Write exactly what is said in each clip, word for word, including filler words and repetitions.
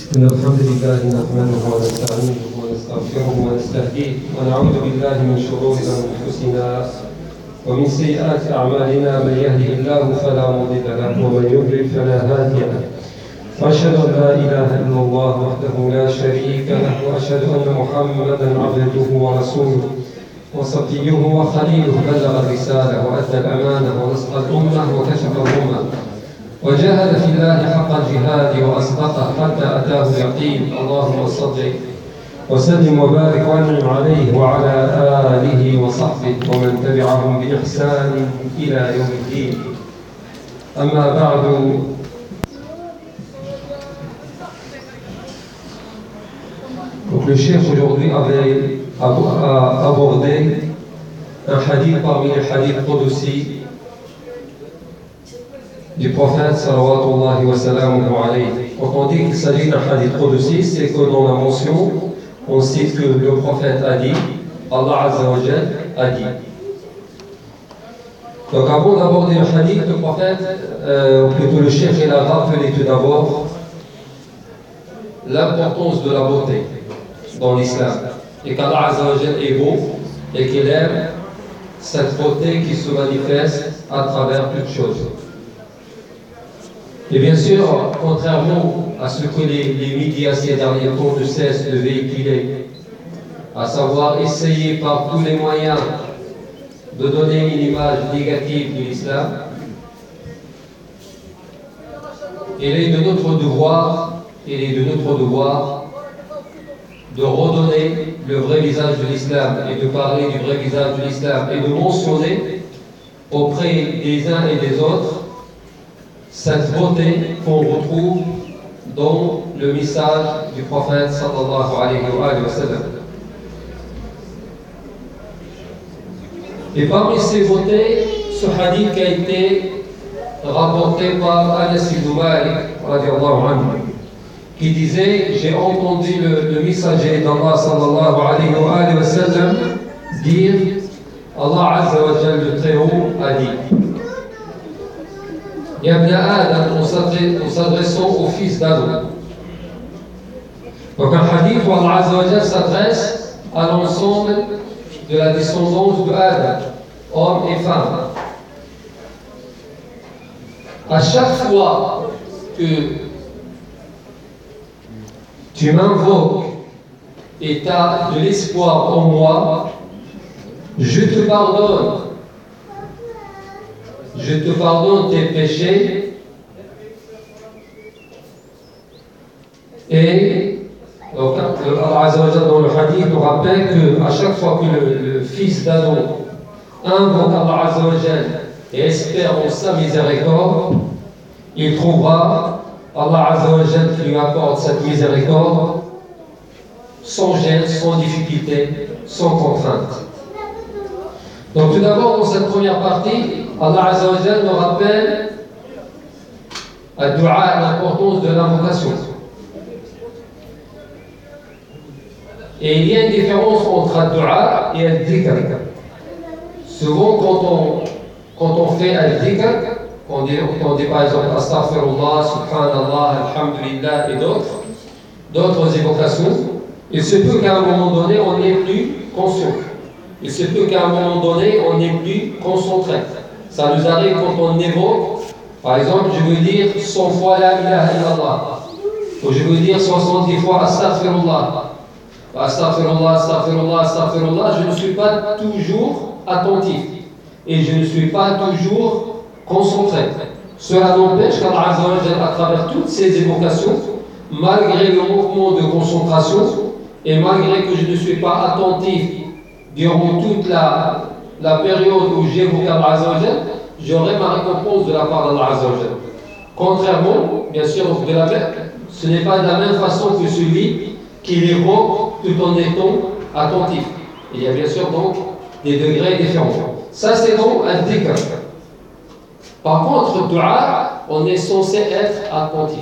إن الحمد لله نحمده ونستعينه ونستغفره ونستهديه ونعوذ بالله من شرور أنفسنا ومن سيئات أعمالنا. من يهده الله فلا مضل له ومن يضلل فلا هادي له. وأشهد أن لا إله إلا الله وحده لا شريك له وأشهد أن محمدا عبده ورسوله وصفيه وخليله. بلغ الرسالة وأدى الأمانة ونصح الأمة وكشف الأمة وجاهد في الله حق الجهاد وأصدقه حتى أتاه اليقين. اللهم صل وسلم وبارك وانعم عليه وعلى آله وصحبه ومن تبعهم بإحسان إلى يوم الدين. أما بعد، donc le chef aujourd'hui avait abordé un hadith parmi les hadiths qudsi du prophète sallallahu wa sallam alayhi. Quand on dit qu'il s'agit d'un hadith qudsi, c'est que dans la mention, on cite que le prophète a dit, Allah Azza wa Jal a dit. Donc avant d'aborder le hadith, le prophète, euh, ou plutôt le chef, il a rappelé tout d'abord l'importance de la beauté dans l'islam. Et qu'Allah Azza wa Jal est beau et qu'il aime cette beauté qui se manifeste à travers toutes choses. Et bien sûr, contrairement à ce que les, les médias ces derniers temps ne cessent de véhiculer, à savoir essayer par tous les moyens de donner une image négative de l'islam, il est de notre devoir, il est de notre devoir de redonner le vrai visage de l'islam et de parler du vrai visage de l'islam et de mentionner auprès des uns et des autres cette beauté qu'on retrouve dans le message du prophète sallallahu alayhi wa sallam. Et parmi ces beautés, ce hadith qui a été rapporté par Anas ibn Malik radiallahu anhu, qui disait: j'ai entendu le, le messager d'Allah sallallahu alayhi wa sallam dire, Allah Azza wa Jal le Très-Haut a dit: Ya ibn Adam, en s'adressant au fils d'Adam. Donc un hadith où Allah Azza wa Jal s'adresse à l'ensemble de la descendance de Adam, hommes et femmes. À chaque fois que tu m'invoques et tu as de l'espoir en moi, je te pardonne. Je te pardonne tes péchés. Et donc, Allah Azza wa Jalla dans le hadith nous rappelle qu'à chaque fois que le, le fils d'Adam invoque Allah Azza wa Jalla et espère en sa miséricorde, il trouvera Allah Azza wa Jalla qui lui accorde cette miséricorde sans gêne, sans difficulté, sans contrainte. Donc tout d'abord, dans cette première partie, Allah Azza wa Jalla nous rappelle à dua l'importance de l'invocation. Et il y a une différence entre al-dua et al-dhikr. Souvent, quand on, quand on fait al-dhikr, on dit, on dit par exemple astaghfirullah, subhanallah, alhamdulillah et d'autres, d'autres évocations, il se peut qu'à un moment donné, on n'est plus conscient. Il se peut qu'à un moment donné, on n'est plus concentré. Ça nous arrive quand on évoque, par exemple, je veux dire cent fois la ilaha illallah, ou je veux dire soixante-dix fois astaghfirullah. Astaghfirullah, astaghfirullah, astaghfirullah, je ne suis pas toujours attentif et je ne suis pas toujours concentré. Cela n'empêche qu'Allah Azza wa Jalla, à travers toutes ces évocations, malgré le mouvement de concentration et malgré que je ne suis pas attentif durant toute la, la période où j'évoque Allah Azza wa Jalla, j'aurai ma récompense de la part d'Allah Azza wa Jalla. Contrairement, bien sûr, de la même, ce n'est pas de la même façon que celui qui l'évoque tout en étant attentif. Il y a bien sûr donc des degrés différents. Ça, c'est donc un dhikr. Par contre, dua, on est censé être attentif.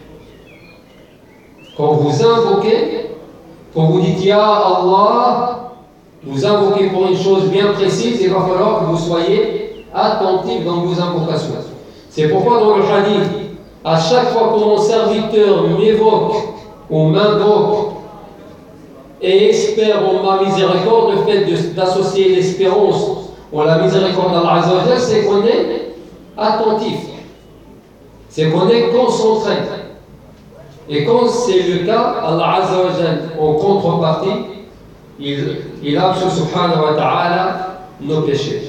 Quand vous invoquez, quand vous dites Ya Allah, vous invoquez pour une chose bien précise, il va falloir que vous soyez attentif dans vos invocations. C'est pourquoi dans le hadith, à chaque fois que mon serviteur m'évoque ou m'invoque et espère en ma miséricorde, le fait de, d'associer l'espérance ou la miséricorde d'Allah Azza wa Jal, c'est qu'on est attentif, c'est qu'on est concentré. Et quand c'est le cas, Allah Azza wa Jal, en contrepartie, il, il absout subhanahu wa ta'ala nos péchés.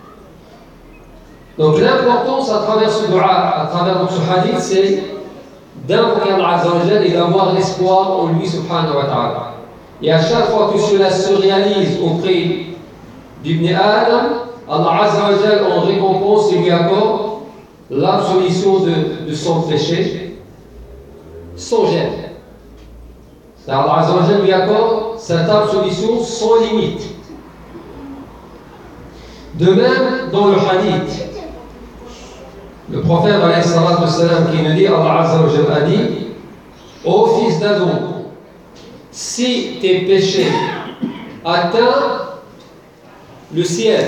Donc l'importance à travers ce dua, à travers ce hadith, c'est d'invoquer Allah Azza wa Jal et d'avoir l'espoir en lui subhanahu wa ta'ala. Et à chaque fois que cela se réalise auprès d'Ibn Adam, Allah Azza wa Jal en récompense et lui accorde l'absolution de, de son péché sans gêne. Allah Azza wa Jal lui accorde cette absolution sans limite. De même, dans le hadith, le prophète alayhi salatu wassalam qui nous dit, Allah Azza wa Jal a dit, ô fils d'Adam, si tes péchés atteignent le ciel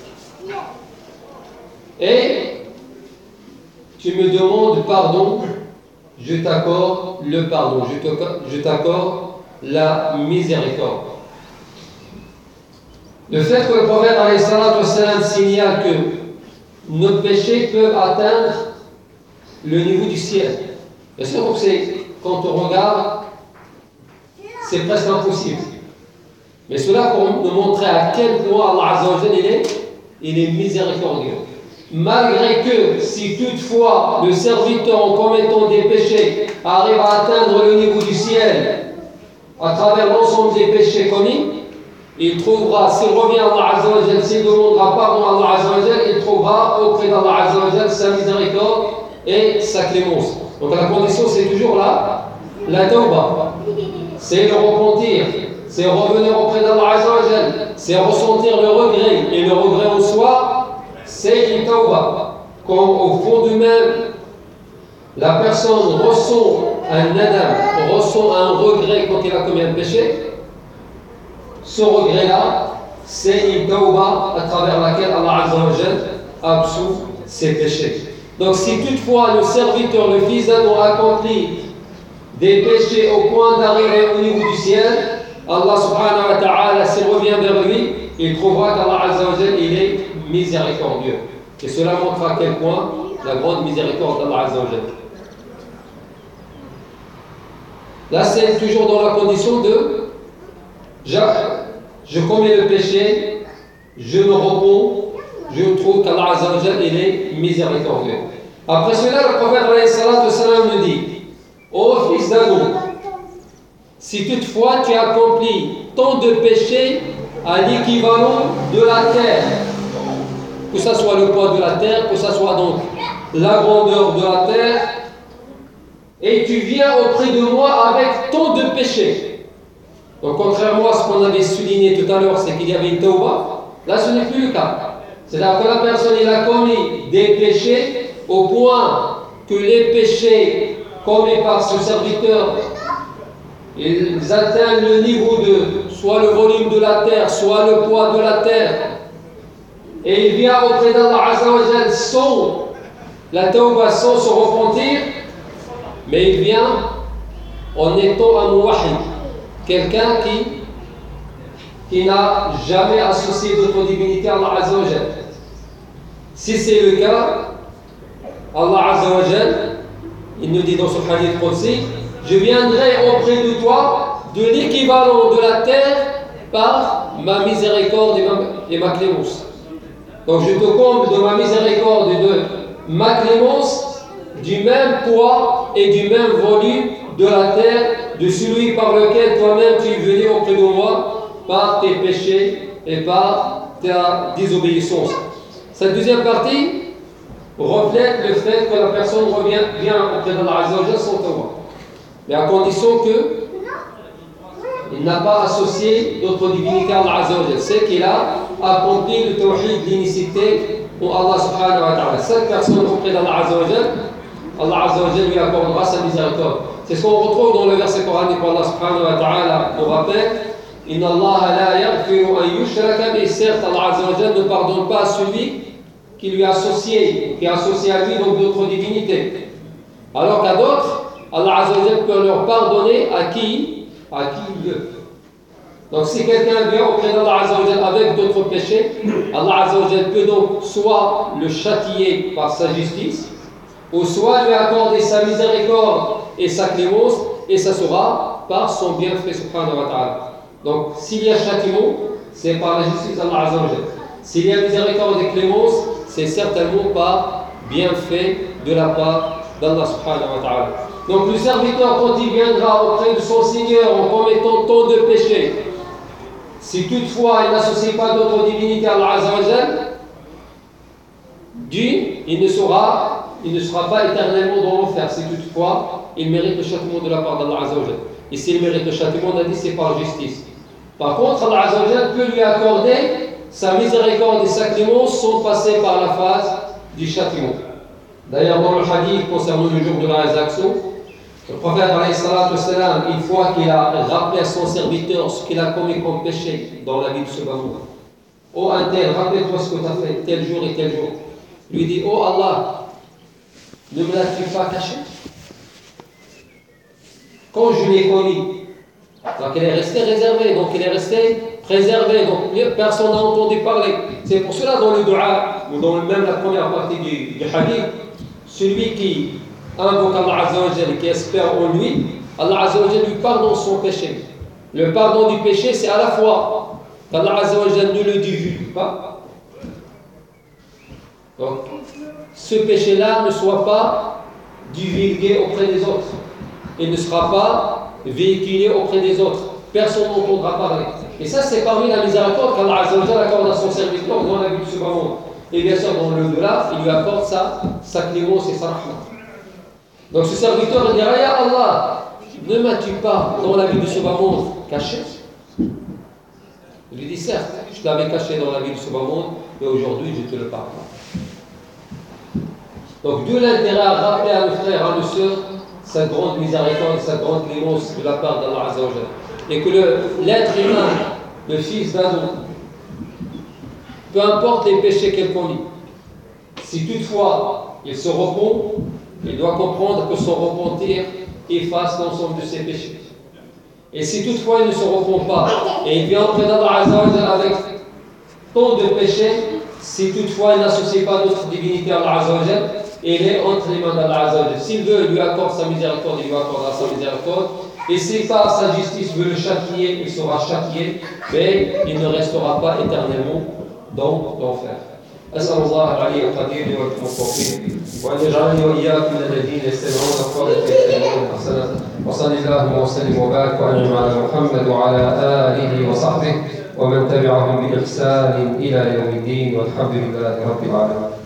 et tu me demandes pardon, je t'accorde le pardon, je, te, je t'accorde la miséricorde. Le fait que le prophète alayhi salatu wassalam signale que nos péchés peuvent atteindre le niveau du ciel. Bien sûr, que c'est, quand on regarde, c'est presque impossible. Mais cela pour nous montrer à quel point Allah Azza wa Jal il est, il est miséricordieux. Malgré que, si toutefois le serviteur en commettant des péchés arrive à atteindre le niveau du ciel à travers l'ensemble des péchés commis, il trouvera, s'il revient à Allah Azza wa Jal, s'il demandera pardon à Allah Azza wa Jal, il trouvera auprès d'Allah Azza wa Jal sa miséricorde et sa clémence. Donc la condition c'est toujours là, la tawbah. C'est le repentir, c'est revenir auprès d'Allah Azza wa Jal, c'est ressentir le regret, et le regret en soi, c'est une tawbah. Quand au fond de même, la personne ressent un nadam, ressent un regret quand il a commis un péché, ce regret-là, c'est une tawbah à travers laquelle Allah Azza wa Jal absout ses péchés. Donc si toutefois le serviteur, le fils d'Adam accomplit des péchés au point d'arriver au niveau du ciel, Allah subhanahu wa ta'ala, s'il revient vers lui, il trouvera qu'Allah Azza wa Jal, il est miséricordieux. Et cela montre à quel point la grande miséricorde d'Allah Azza wa Jal. Là, c'est toujours dans la condition de je, je commets le péché, je me repens, je trouve qu'Allah Azza wa Jal, il est miséricordieux. Après cela, le prophète alayhi salatu wassalam nous dit, ô fils d'Adam, si toutefois tu accomplis tant de péchés à l'équivalent de la terre, que ce soit le poids de la terre, que ce soit donc la grandeur de la terre, et tu viens auprès de moi avec tant de péchés. Donc contrairement à ce qu'on avait souligné tout à l'heure, c'est qu'il y avait une tawbah, là ce n'est plus le cas. C'est-à-dire que la personne il a commis des péchés au point que les péchés commis par ce serviteur, ils atteignent le niveau de soit le volume de la terre, soit le poids de la terre. Et il vient auprès d'Allah Azza wa Jal sans la tawbah, sans se repentir, mais il vient en étant un muwahhid, quelqu'un qui, qui n'a jamais associé d'autre divinité à Allah Azza wa Jal. Si c'est le cas, Allah Azza wa Jal, il nous dit dans ce hadith qudsi, je viendrai auprès de toi de l'équivalent de la terre par ma miséricorde et ma, et ma clémence. Donc je te comble de ma miséricorde et de ma clémence du même poids et du même volume de la terre, de celui par lequel toi-même tu es venu auprès de moi par tes péchés et par ta désobéissance. Cette deuxième partie reflète le fait que la personne revient bien auprès d'Allah Azza wa Jal sans tawbah, mais à condition que il n'a pas associé d'autres divinités à Allah Azza wa Jal. C'est qu'il a accompli le tawhid, l'unicité pour Allah subhanahu wa ta'ala. Cette personne auprès d'Allah Azza wa Jal, Allah Azza wa Jal lui accordera sa miséricorde. C'est ce qu'on retrouve dans le verset coranique où Allah subhanahu wa ta'ala nous rappelle, Inna Allah la yaghfiru an yushraka bihi. Certes, Allah Azza wa Jal ne pardonne pas à celui qui lui a associé, qui a associé à lui donc d'autres divinités. Alors qu'à d'autres, Allah Azza wa Jalla peut leur pardonner à qui, à qui il veut. Donc si quelqu'un vient auprès d'Allah Azza wa Jalla avec d'autres péchés, Allah Azza wa Jalla peut donc soit le châtier par sa justice, ou soit lui accorder sa miséricorde et sa clémence, et ça sera par son bienfait subhanahu wa ta'ala. Donc s'il y a châtiment, c'est par la justice d'Allah Azza wa Jalla. S'il y a miséricorde et clémence, c'est certainement par bienfait de la part d'Allah subhanahu wa ta'ala. Donc le serviteur, quand il viendra auprès de son Seigneur en commettant tant de péchés, si toutefois il n'associe pas d'autres divinités à Allah Azza wa Jalla, d'une, il ne sera, il ne sera pas éternellement dans l'enfer si toutefois il mérite le châtiment de la part d'Allah Azza wa Jalla. Et s'il mérite le châtiment, on a dit c'est par justice. Par contre, Allah Azza wa Jalla peut lui accorder sa miséricorde et sa clémence sans passer par la phase du châtiment. D'ailleurs, dans le hadith concernant le jour de la résurrection, le prophète, alayhi salatu wassalam, une fois qu'il a rappelé à son serviteur ce qu'il a commis comme péché dans la vie de ce bamou, oh un tel, rappelle-toi ce que tu as fait tel jour et tel jour. Lui dit, oh Allah, ne me l'as-tu pas caché? Quand je l'ai commis, donc il est resté réservé, donc il est resté préservé, donc personne n'a entendu parler. C'est pour cela dans le dua, ou dans même la première partie du, du hadith, celui qui invoque Allah Azza wa Jalla, qui espère en lui, Allah Azza wa Jalla lui pardonne son péché. Le pardon du péché, c'est à la fois qu'Allah Azza wa Jalla ne le divulgue pas. Donc, ce péché-là ne soit pas divulgué auprès des autres. Il ne sera pas véhiculé auprès des autres. Personne n'entendra parler. Et ça, c'est parmi la miséricorde qu'Allah Azza wa Jalla accorde à son serviteur dans la vie de ce monde. Et bien sûr, dans le delà, il lui apporte sa, sa clémence et sa rahma. Donc ce serviteur il dira, ya Allah, ne m'as-tu pas dans la vie de ce monde caché? Il lui dit, certes, je t'avais caché dans la vie de ce monde, mais aujourd'hui je te le pardonne. Donc d'où l'intérêt à rappeler à nos frères, à nos sœurs, sa grande miséricorde, sa grande clémence de la part d'Allah Azza wa Jalla. Et que l'être humain, le fils d'Adam, peu importe les péchés qu'elle commet, si toutefois il se repent, il doit comprendre que son repentir efface l'ensemble de ses péchés. Et si toutefois il ne se repent pas, et il vient auprès d'Allah Azza wa Jalla avec tant de péchés, si toutefois il n'associe pas d'autres divinités à Allah Azza wa Jalla, il est entre les mains d'Allah Azza wa Jalla. S'il veut, il lui accorde sa miséricorde, il lui accordera sa miséricorde. Et si par sa justice veut le châtier, il sera châtié, mais il ne restera pas éternellement dans l'enfer. أسأل الله العلي القدير لي ولكم التوفيق وأن يجعلني وإياكم من الذين يستمعون القول فيتبعون أحسنه وصل اللهم وسلم وبارك وأنعم على محمد وعلى آله وصحبه ومن تبعهم بإحسان إلى يوم الدين والحمد لله رب العالمين.